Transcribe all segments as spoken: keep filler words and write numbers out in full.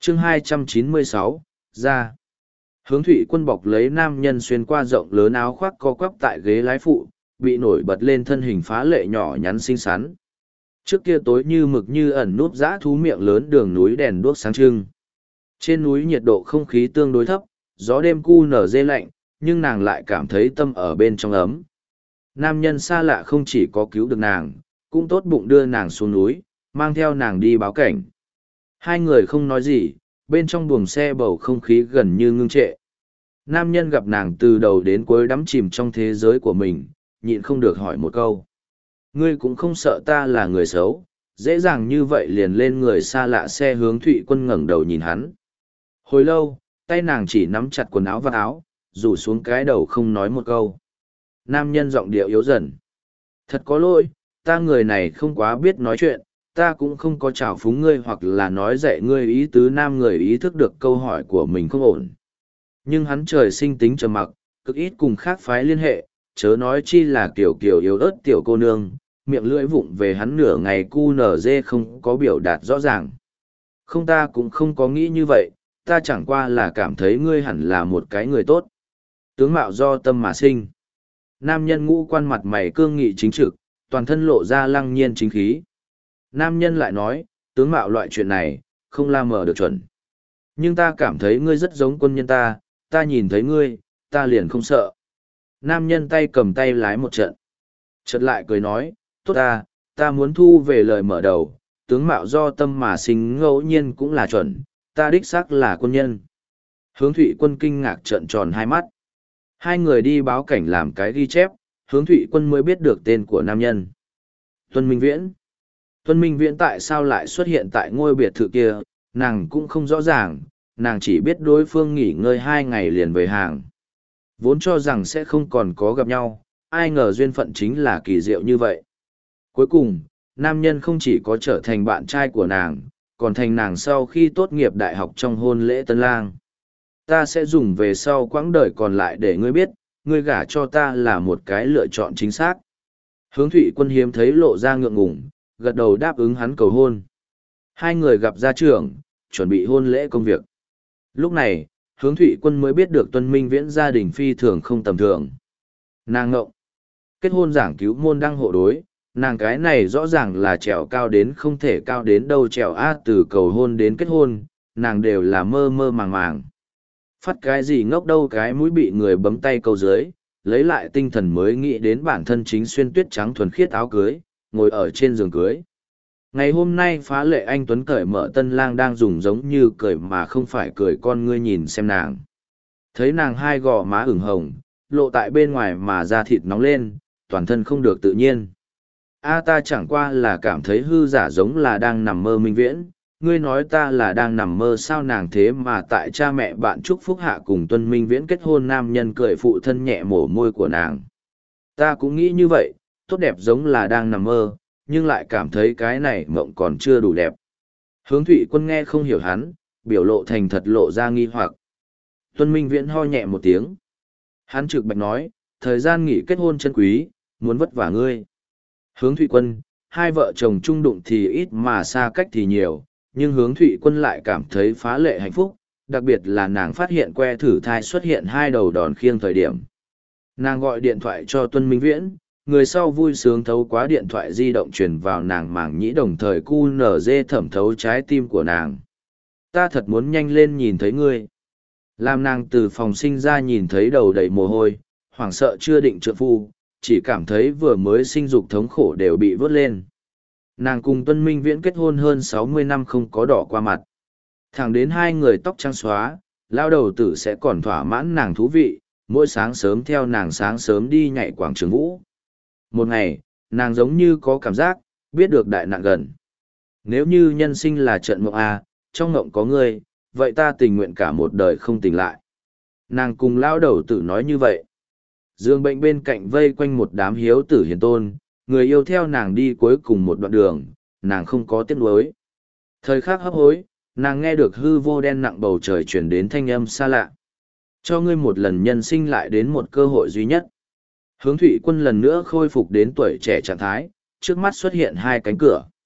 chương hai trăm chín mươi sáu, ra. Hướng Thụy Quân bọc lấy nam nhân xuyên qua rộng lớn áo khoác co quắp tại ghế lái phụ, bị nổi bật lên thân hình phá lệ nhỏ nhắn xinh xắn. Trước kia tối như mực như ẩn núp dã thú miệng lớn đường núi đèn đuốc sáng trưng. Trên núi nhiệt độ không khí tương đối thấp, gió đêm cu nở dê lạnh, nhưng nàng lại cảm thấy tâm ở bên trong ấm. Nam nhân xa lạ không chỉ có cứu được nàng, cũng tốt bụng đưa nàng xuống núi, mang theo nàng đi báo cảnh. Hai người không nói gì, bên trong buồng xe bầu không khí gần như ngưng trệ. Nam nhân gặp nàng từ đầu đến cuối đắm chìm trong thế giới của mình, nhịn không được hỏi một câu. Ngươi cũng không sợ ta là người xấu, dễ dàng như vậy liền lên người xa lạ xe. Hướng Thụy Quân ngẩng đầu nhìn hắn. Hồi lâu, tay nàng chỉ nắm chặt quần áo và áo, rủ xuống cái đầu không nói một câu. Nam nhân giọng điệu yếu dần. Thật có lỗi, ta người này không quá biết nói chuyện, ta cũng không có trào phúng ngươi hoặc là nói dạy ngươi ý tứ. Nam người ý thức được câu hỏi của mình không ổn. Nhưng hắn trời sinh tính trầm mặc, cực ít cùng khác phái liên hệ, chớ nói chi là kiểu kiểu yếu ớt tiểu cô nương, miệng lưỡi vụng về hắn nửa ngày cu nở dê không có biểu đạt rõ ràng. Không, ta cũng không có nghĩ như vậy, ta chẳng qua là cảm thấy ngươi hẳn là một cái người tốt. Tướng mạo do tâm mà sinh. Nam nhân ngũ quan mặt mày cương nghị chính trực, toàn thân lộ ra lăng nhiên chính khí. Nam nhân lại nói, tướng mạo loại chuyện này, không la mờ được chuẩn. Nhưng ta cảm thấy ngươi rất giống quân nhân ta, ta nhìn thấy ngươi, ta liền không sợ. Nam nhân tay cầm tay lái một trận. Chợt lại cười nói, tốt ta, ta muốn thu về lời mở đầu, tướng mạo do tâm mà sinh ngẫu nhiên cũng là chuẩn, ta đích xác là quân nhân. Hướng Thụy Quân kinh ngạc trợn tròn hai mắt. Hai người đi báo cảnh làm cái ghi chép, Hướng Thụy Quân mới biết được tên của nam nhân. Tuân Minh Viễn. Tuân Minh Viễn tại sao lại xuất hiện tại ngôi biệt thự kia, nàng cũng không rõ ràng, nàng chỉ biết đối phương nghỉ ngơi hai ngày liền về hàng. Vốn cho rằng sẽ không còn có gặp nhau, ai ngờ duyên phận chính là kỳ diệu như vậy. Cuối cùng, nam nhân không chỉ có trở thành bạn trai của nàng, còn thành nàng sau khi tốt nghiệp đại học trong hôn lễ tân lang. Ta sẽ dùng về sau quãng đời còn lại để ngươi biết, ngươi gả cho ta là một cái lựa chọn chính xác. Hướng Thụy Quân hiếm thấy lộ ra ngượng ngùng, gật đầu đáp ứng hắn cầu hôn. Hai người gặp gia trưởng, chuẩn bị hôn lễ công việc. Lúc này, Hướng Thụy Quân mới biết được Tuân Minh Viễn gia đình phi thường không tầm thường. Nàng ngộng. Kết hôn giảng cứu môn đăng hộ đối, nàng cái này rõ ràng là trèo cao đến không thể cao đến đâu trèo A, từ cầu hôn đến kết hôn, nàng đều là mơ mơ màng màng. Phát cái gì ngốc đâu, cái mũi bị người bấm tay câu dưới, lấy lại tinh thần mới nghĩ đến bản thân chính xuyên tuyết trắng thuần khiết áo cưới, ngồi ở trên giường cưới. Ngày hôm nay phá lệ anh Tuấn cởi mở tân lang đang dùng giống như cười mà không phải cười con ngươi nhìn xem nàng. Thấy nàng hai gò má ửng hồng, lộ tại bên ngoài mà da thịt nóng lên, toàn thân không được tự nhiên. A, ta chẳng qua là cảm thấy hư giả giống là đang nằm mơ. Minh Viễn, ngươi nói ta là đang nằm mơ sao? Nàng thế mà tại cha mẹ bạn chúc phúc hạ cùng Tuân Minh Viễn kết hôn. Nam nhân cười phụ thân nhẹ mổ môi của nàng. Ta cũng nghĩ như vậy, tốt đẹp giống là đang nằm mơ, nhưng lại cảm thấy cái này mộng còn chưa đủ đẹp. Hướng Thụy Quân nghe không hiểu hắn, biểu lộ thành thật lộ ra nghi hoặc. Tuân Minh Viễn ho nhẹ một tiếng. Hắn trực bạch nói, thời gian nghỉ kết hôn chân quý, muốn vất vả ngươi. Hướng Thụy Quân, hai vợ chồng chung đụng thì ít mà xa cách thì nhiều, nhưng Hướng Thụy Quân lại cảm thấy phá lệ hạnh phúc, đặc biệt là nàng phát hiện que thử thai xuất hiện hai đầu đòn khiêng thời điểm. Nàng gọi điện thoại cho Tuân Minh Viễn, người sau vui sướng thấu quá điện thoại di động truyền vào nàng màng nhĩ, đồng thời cu nở dê thẩm thấu trái tim của nàng. Ta thật muốn nhanh lên nhìn thấy ngươi. Làm nàng từ phòng sinh ra nhìn thấy đầu đầy mồ hôi, hoảng sợ chưa định trượng phu, chỉ cảm thấy vừa mới sinh dục thống khổ đều bị vớt lên. Nàng cùng Tuân Minh Viễn kết hôn hơn sáu mươi năm không có đỏ qua mặt. Thẳng đến hai người tóc trắng xóa, lao đầu tử sẽ còn thỏa mãn nàng thú vị, mỗi sáng sớm theo nàng sáng sớm đi nhảy quảng trường vũ. Một ngày, nàng giống như có cảm giác, biết được đại nạn gần. Nếu như nhân sinh là trận mộng A, trong mộng có ngươi, vậy ta tình nguyện cả một đời không tỉnh lại. Nàng cùng lao đầu tử nói như vậy. Dương bệnh bên cạnh vây quanh một đám hiếu tử hiền tôn, người yêu theo nàng đi cuối cùng một đoạn đường, nàng không có tiếc nuối. Thời khắc hấp hối, nàng nghe được hư vô đen nặng bầu trời chuyển đến thanh âm xa lạ. Cho ngươi một lần nhân sinh lại đến một cơ hội duy nhất. Hướng Thụy Quân lần nữa khôi phục đến tuổi trẻ trạng thái, trước mắt xuất hiện hai cánh cửa.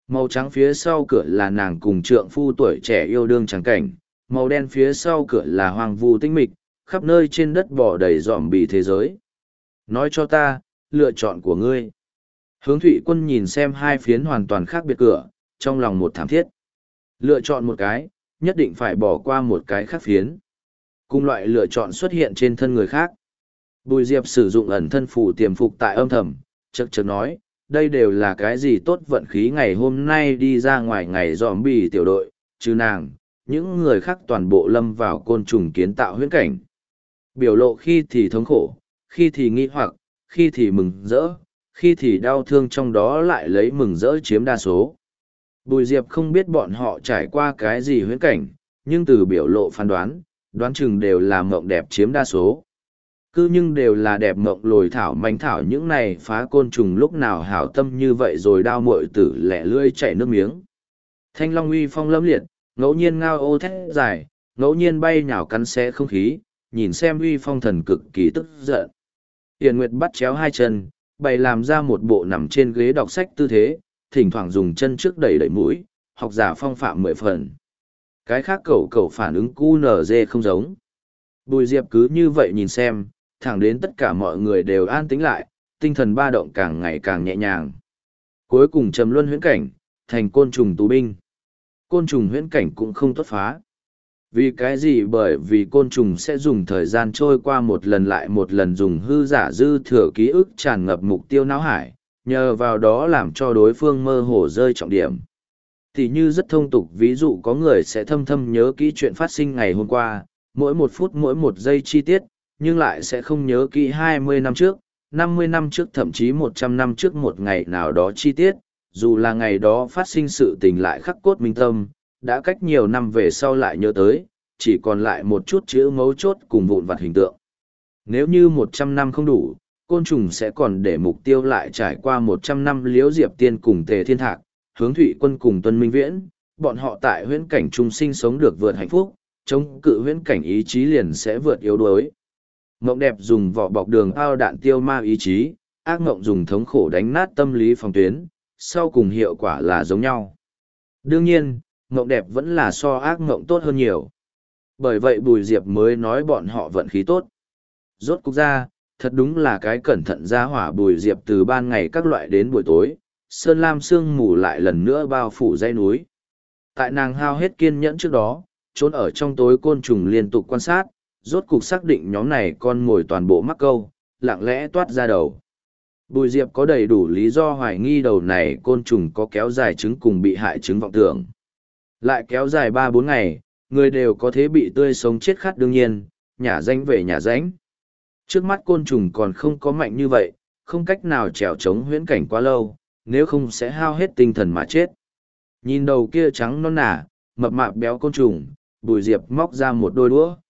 Màu trắng phía sau cửa là nàng cùng trượng phu tuổi trẻ yêu đương trắng cảnh, màu đen phía sau cửa là hoang vu tĩnh mịch, khắp nơi trên đất bò đầy dòm bì thế giới. Nói cho ta, lựa chọn của ngươi. Hướng Thụy Quân nhìn xem hai phiến hoàn toàn khác biệt cửa, trong lòng một thảm thiết. Lựa chọn một cái, nhất định phải bỏ qua một cái khác phiến. Cùng loại lựa chọn xuất hiện trên thân người khác. Bùi Diệp sử dụng ẩn thân phù tiềm phục tại âm thầm, chật chật nói, đây đều là cái gì tốt vận khí ngày hôm nay đi ra ngoài ngày dòm bì tiểu đội, chứ nàng, những người khác toàn bộ lâm vào côn trùng kiến tạo huyễn cảnh. Biểu lộ khi thì thống khổ, khi thì nghi hoặc, khi thì mừng rỡ, khi thì đau thương, trong đó lại lấy mừng rỡ chiếm đa số. Bùi Diệp không biết bọn họ trải qua cái gì huyễn cảnh, nhưng từ biểu lộ phán đoán, đoán chừng đều là mộng đẹp chiếm đa số. Cứ nhưng đều là đẹp mộng lồi thảo mánh thảo, những này phá côn trùng lúc nào hảo tâm như vậy rồi đau muội tử lẻ lươi chảy nước miếng. Thanh long uy phong lâm liệt, ngẫu nhiên ngao ô thét dài, ngẫu nhiên bay nhào cắn xé không khí, nhìn xem uy phong thần cực kỳ tức giận. Tiền Nguyệt bắt chéo hai chân, bày làm ra một bộ nằm trên ghế đọc sách tư thế, thỉnh thoảng dùng chân trước đẩy đẩy mũi, học giả phong phạm mười phần. Cái khác cậu cậu phản ứng cu nở dê không giống. Bùi Diệp cứ như vậy nhìn xem, thẳng đến tất cả mọi người đều an tĩnh lại, tinh thần ba động càng ngày càng nhẹ nhàng. Cuối cùng trầm luân huyễn cảnh, thành côn trùng tù binh. Côn trùng huyễn cảnh cũng không tốt phá. Vì cái gì? Bởi vì côn trùng sẽ dùng thời gian trôi qua một lần lại một lần, dùng hư giả dư thừa ký ức tràn ngập mục tiêu não hải, nhờ vào đó làm cho đối phương mơ hồ rơi trọng điểm. Thì như rất thông tục, ví dụ có người sẽ thâm thâm nhớ kỹ chuyện phát sinh ngày hôm qua, mỗi một phút mỗi một giây chi tiết, nhưng lại sẽ không nhớ kỹ hai mươi năm trước, năm mươi năm trước, thậm chí một trăm năm trước một ngày nào đó chi tiết, dù là ngày đó phát sinh sự tình lại khắc cốt minh tâm, đã cách nhiều năm về sau lại nhớ tới, chỉ còn lại một chút chữ mấu chốt cùng vụn vặt hình tượng. Nếu như một trăm năm không đủ, côn trùng sẽ còn để mục tiêu lại trải qua một trăm năm. Liễu Diệp Tiên cùng Tề Thiên Thạc, Hướng Thụy Quân cùng Tuân Minh Viễn, bọn họ tại huyễn cảnh trung sinh sống được vượt hạnh phúc, chống cự huyễn cảnh ý chí liền sẽ vượt yếu đuối. Mộng đẹp dùng vỏ bọc đường ao đạn tiêu ma ý chí, ác mộng dùng thống khổ đánh nát tâm lý phòng tuyến, sau cùng hiệu quả là giống nhau. Đương nhiên, mộng đẹp vẫn là so ác mộng tốt hơn nhiều. Bởi vậy Bùi Diệp mới nói bọn họ vận khí tốt. Rốt cục ra, thật đúng là cái cẩn thận ra hỏa. Bùi Diệp từ ban ngày các loại đến buổi tối, sơn lam sương mù lại lần nữa bao phủ dãy núi. Tại nàng hao hết kiên nhẫn trước đó, trốn ở trong tối côn trùng liên tục quan sát, rốt cục xác định nhóm này con mồi toàn bộ mắc câu, lặng lẽ toát ra đầu. Bùi Diệp có đầy đủ lý do hoài nghi đầu này côn trùng có kéo dài trứng cùng bị hại trứng vọng tưởng. Lại kéo dài ba bốn ngày, người đều có thể bị tươi sống chết khát. Đương nhiên, nhả danh về nhả danh. Trước mắt côn trùng còn không có mạnh như vậy, không cách nào trèo chống huyễn cảnh quá lâu, nếu không sẽ hao hết tinh thần mà chết. Nhìn đầu kia trắng non nả, mập mạp béo côn trùng, Bùi Diệp móc ra một đôi đũa.